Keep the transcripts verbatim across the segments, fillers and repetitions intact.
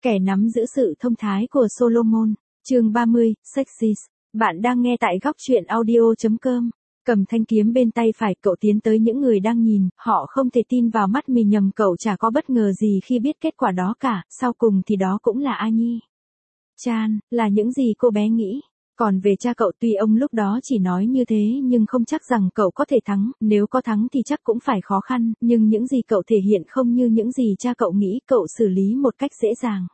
Kẻ nắm giữ sự thông thái của Solomon, chương ba mươi, Sexist. Bạn đang nghe tại góc truyện audio chấm com. Cầm thanh kiếm bên tay phải, cậu tiến tới những người đang nhìn, họ không thể tin vào mắt mình, nhầm cậu chả có bất ngờ gì khi biết kết quả đó cả, sau cùng thì đó cũng là Annie Chan, là những gì cô bé nghĩ. Còn về cha cậu, tuy ông lúc đó chỉ nói như thế nhưng không chắc rằng cậu có thể thắng, nếu có thắng thì chắc cũng phải khó khăn, nhưng những gì cậu thể hiện không như những gì cha cậu nghĩ, cậu xử lý một cách dễ dàng.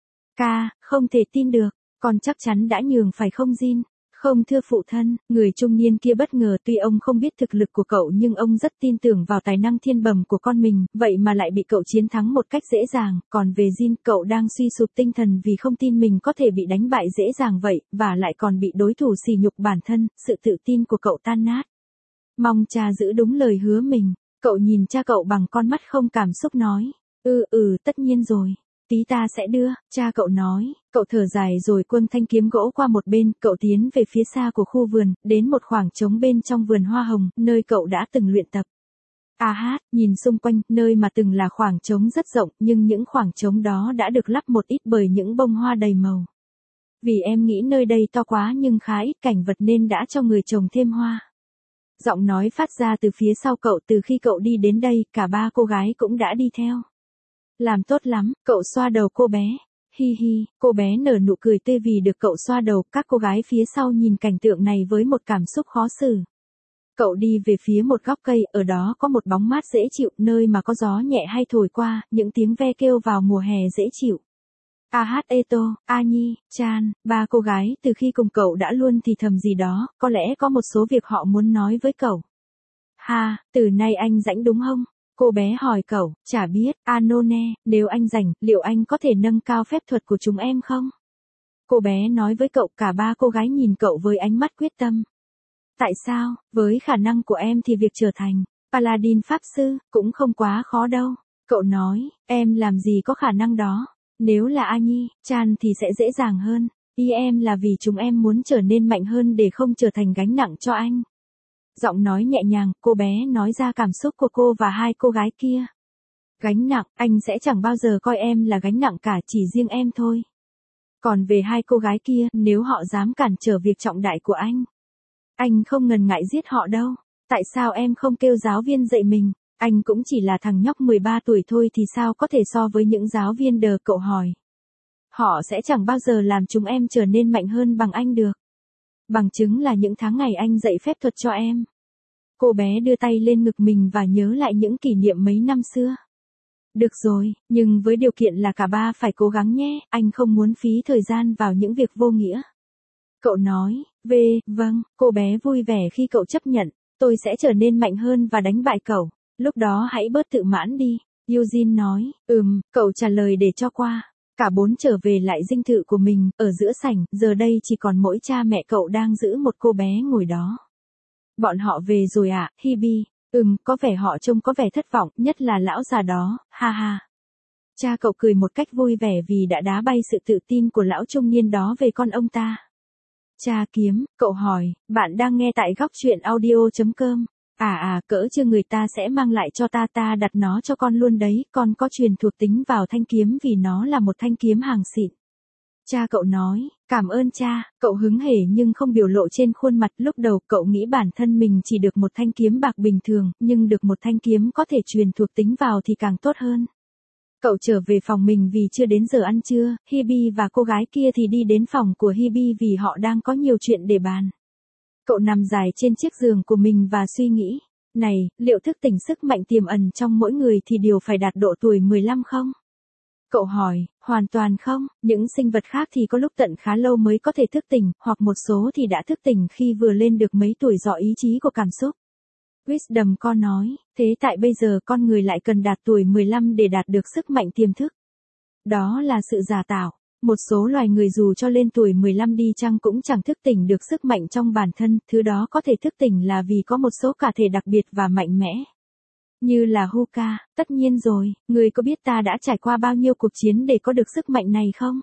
Ca, không thể tin được, con chắc chắn đã nhường phải không Jin? Không thưa phụ thân, người trung niên kia bất ngờ, tuy ông không biết thực lực của cậu nhưng ông rất tin tưởng vào tài năng thiên bẩm của con mình, vậy mà lại bị cậu chiến thắng một cách dễ dàng, còn về Jin, cậu đang suy sụp tinh thần vì không tin mình có thể bị đánh bại dễ dàng vậy, và lại còn bị đối thủ sỉ nhục bản thân, sự tự tin của cậu tan nát. Mong cha giữ đúng lời hứa mình, cậu nhìn cha cậu bằng con mắt không cảm xúc nói, ừ ừ tất nhiên rồi. Tí ta sẽ đưa, cha cậu nói, cậu thở dài rồi quâng thanh kiếm gỗ qua một bên, cậu tiến về phía xa của khu vườn, đến một khoảng trống bên trong vườn hoa hồng, nơi cậu đã từng luyện tập. À hát, nhìn xung quanh, nơi mà từng là khoảng trống rất rộng, nhưng những khoảng trống đó đã được lắp một ít bởi những bông hoa đầy màu. Vì em nghĩ nơi đây to quá nhưng khá ít cảnh vật nên đã cho người trồng thêm hoa. Giọng nói phát ra từ phía sau cậu, từ khi cậu đi đến đây, cả ba cô gái cũng đã đi theo. Làm tốt lắm, cậu xoa đầu cô bé. Hi hi, cô bé nở nụ cười tươi vì được cậu xoa đầu, các cô gái phía sau nhìn cảnh tượng này với một cảm xúc khó xử. Cậu đi về phía một góc cây, ở đó có một bóng mát dễ chịu, nơi mà có gió nhẹ hay thổi qua, những tiếng ve kêu vào mùa hè dễ chịu. A hát Eto, Annie Chan, ba cô gái từ khi cùng cậu đã luôn thì thầm gì đó, có lẽ có một số việc họ muốn nói với cậu. Ha, từ nay anh rảnh đúng không? Cô bé hỏi cậu, chả biết, Anone, nếu anh rảnh, liệu anh có thể nâng cao phép thuật của chúng em không? Cô bé nói với cậu, cả ba cô gái nhìn cậu với ánh mắt quyết tâm. Tại sao, với khả năng của em thì việc trở thành Paladin Pháp Sư, cũng không quá khó đâu. Cậu nói, em làm gì có khả năng đó. Nếu là Annie Chan thì sẽ dễ dàng hơn. Ý em là vì chúng em muốn trở nên mạnh hơn để không trở thành gánh nặng cho anh. Giọng nói nhẹ nhàng, cô bé nói ra cảm xúc của cô và hai cô gái kia. Gánh nặng, anh sẽ chẳng bao giờ coi em là gánh nặng cả, chỉ riêng em thôi. Còn về hai cô gái kia, nếu họ dám cản trở việc trọng đại của anh, anh không ngần ngại giết họ đâu. Tại sao em không kêu giáo viên dạy mình? Anh cũng chỉ là thằng nhóc mười ba tuổi thôi thì sao có thể so với những giáo viên đờ, cậu hỏi. Họ sẽ chẳng bao giờ làm chúng em trở nên mạnh hơn bằng anh được. Bằng chứng là những tháng ngày anh dạy phép thuật cho em. Cô bé đưa tay lên ngực mình và nhớ lại những kỷ niệm mấy năm xưa. Được rồi, nhưng với điều kiện là cả ba phải cố gắng nhé, anh không muốn phí thời gian vào những việc vô nghĩa. Cậu nói, về, vâng, cô bé vui vẻ khi cậu chấp nhận, tôi sẽ trở nên mạnh hơn và đánh bại cậu, lúc đó hãy bớt tự mãn đi. Eugene nói, ừm, cậu trả lời để cho qua. Cả bốn trở về lại dinh thự của mình, ở giữa sảnh, giờ đây chỉ còn mỗi cha mẹ cậu đang giữ một cô bé ngồi đó. Bọn họ về rồi à, Hibi? Ừm, có vẻ họ trông có vẻ thất vọng, nhất là lão già đó, ha ha. Cha cậu cười một cách vui vẻ vì đã đá bay sự tự tin của lão trung niên đó về con ông ta. Cha kiếm, cậu hỏi, bạn đang nghe tại góc truyện audio chấm com. À à, cỡ chưa người ta sẽ mang lại cho ta, ta đặt nó cho con luôn đấy, con có truyền thuộc tính vào thanh kiếm vì nó là một thanh kiếm hàng xịn. Cha cậu nói, cảm ơn cha, cậu hứng hề nhưng không biểu lộ trên khuôn mặt. Lúc đầu cậu nghĩ bản thân mình chỉ được một thanh kiếm bạc bình thường, nhưng được một thanh kiếm có thể truyền thuộc tính vào thì càng tốt hơn. Cậu trở về phòng mình vì chưa đến giờ ăn trưa, Hibi và cô gái kia thì đi đến phòng của Hibi vì họ đang có nhiều chuyện để bàn. Cậu nằm dài trên chiếc giường của mình và suy nghĩ, này, liệu thức tỉnh sức mạnh tiềm ẩn trong mỗi người thì đều phải đạt độ tuổi mười lăm không? Cậu hỏi, hoàn toàn không, những sinh vật khác thì có lúc tận khá lâu mới có thể thức tỉnh, hoặc một số thì đã thức tỉnh khi vừa lên được mấy tuổi do ý chí của cảm xúc. Wisdom con nói, thế tại bây giờ con người lại cần đạt tuổi mười lăm để đạt được sức mạnh tiềm thức. Đó là sự giả tạo. Một số loài người dù cho lên tuổi mười lăm đi chăng cũng chẳng thức tỉnh được sức mạnh trong bản thân, thứ đó có thể thức tỉnh là vì có một số cá thể đặc biệt và mạnh mẽ. Như là Huka, tất nhiên rồi, người có biết ta đã trải qua bao nhiêu cuộc chiến để có được sức mạnh này không?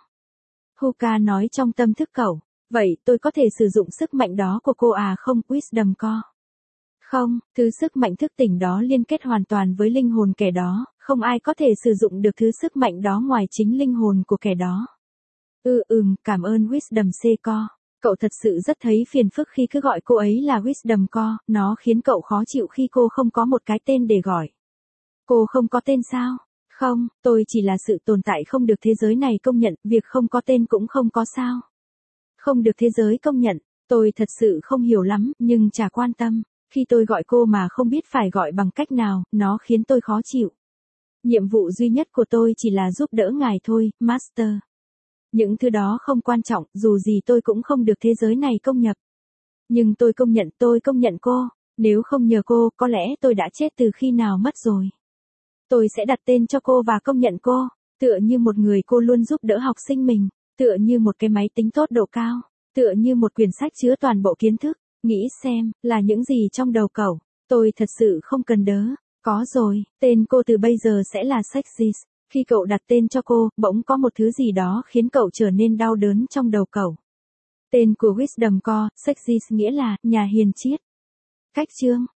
Huka nói trong tâm thức cậu, vậy tôi có thể sử dụng sức mạnh đó của cô à không, Wisdom co? Không, thứ sức mạnh thức tỉnh đó liên kết hoàn toàn với linh hồn kẻ đó, không ai có thể sử dụng được thứ sức mạnh đó ngoài chính linh hồn của kẻ đó. Ừ ừm, cảm ơn Wisdom C-Co. Cậu thật sự rất thấy phiền phức khi cứ gọi cô ấy là Wisdom Co, nó khiến cậu khó chịu khi cô không có một cái tên để gọi. Cô không có tên sao? Không, tôi chỉ là sự tồn tại không được thế giới này công nhận, việc không có tên cũng không có sao. Không được thế giới công nhận, tôi thật sự không hiểu lắm, nhưng chả quan tâm. Khi tôi gọi cô mà không biết phải gọi bằng cách nào, nó khiến tôi khó chịu. Nhiệm vụ duy nhất của tôi chỉ là giúp đỡ ngài thôi, Master. Những thứ đó không quan trọng, dù gì tôi cũng không được thế giới này công nhận. Nhưng tôi công nhận, tôi công nhận cô. Nếu không nhờ cô, có lẽ tôi đã chết từ khi nào mất rồi. Tôi sẽ đặt tên cho cô và công nhận cô, tựa như một người cô luôn giúp đỡ học sinh mình, tựa như một cái máy tính tốt độ cao, tựa như một quyển sách chứa toàn bộ kiến thức. Nghĩ xem, là những gì trong đầu cậu, tôi thật sự không cần đớ. Có rồi, tên cô từ bây giờ sẽ là Sexis. Khi cậu đặt tên cho cô, bỗng có một thứ gì đó khiến cậu trở nên đau đớn trong đầu cậu. Tên của Wisdom Co, Sexis nghĩa là nhà hiền triết. Cách chương